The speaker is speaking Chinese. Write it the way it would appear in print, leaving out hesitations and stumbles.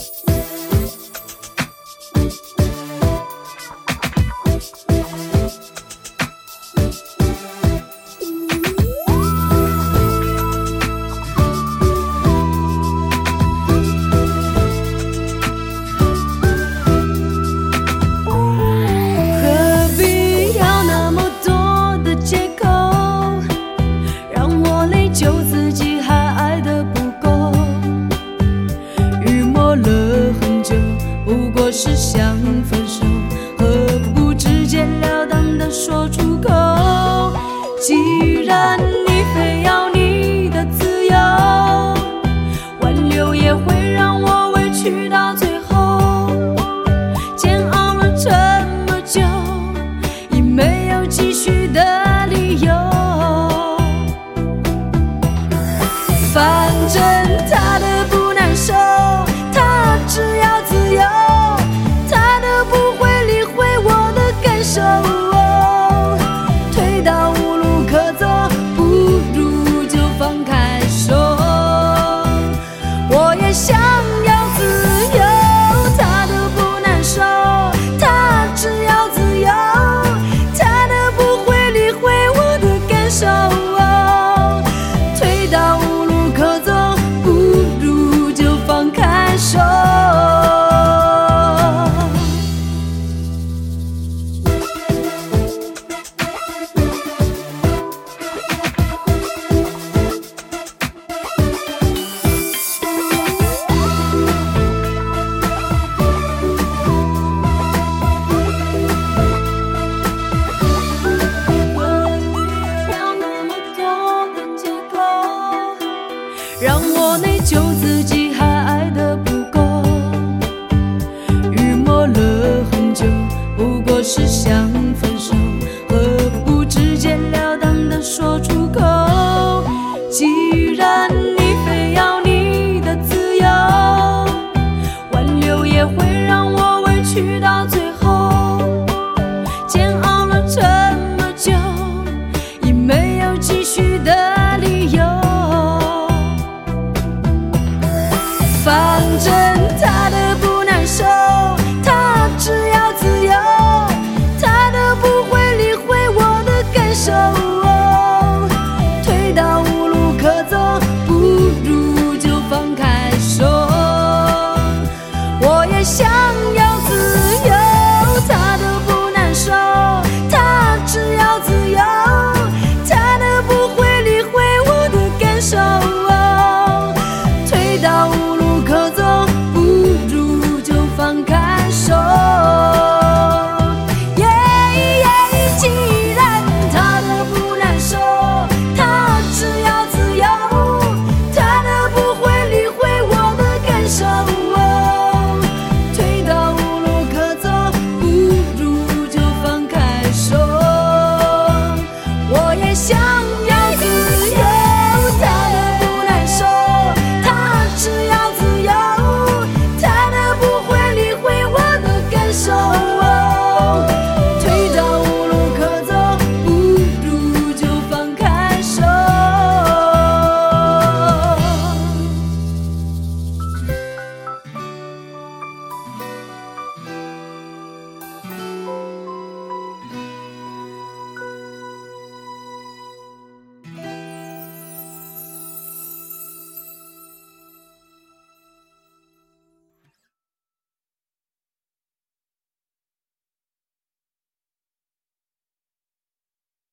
是想分手，何不直截了当地说出口？既然你非要你的自由，挽留也会让我委屈到最后。煎熬了这么久，已没有继续的理由。反正他的不难受，他只要自由。退到无路可走，不如就放开手。我也想要自由，他的不难受，他只要自由，他的不会理会我的感受。退到无路可走，不如就放开手。让我内疚自己还爱得不够，预谋了很久，不过是想分手，何不直截了当地说出口？既然你非要你的自由，挽留也会让我委屈到最后。煎熬了这么久，已没有继续的理由。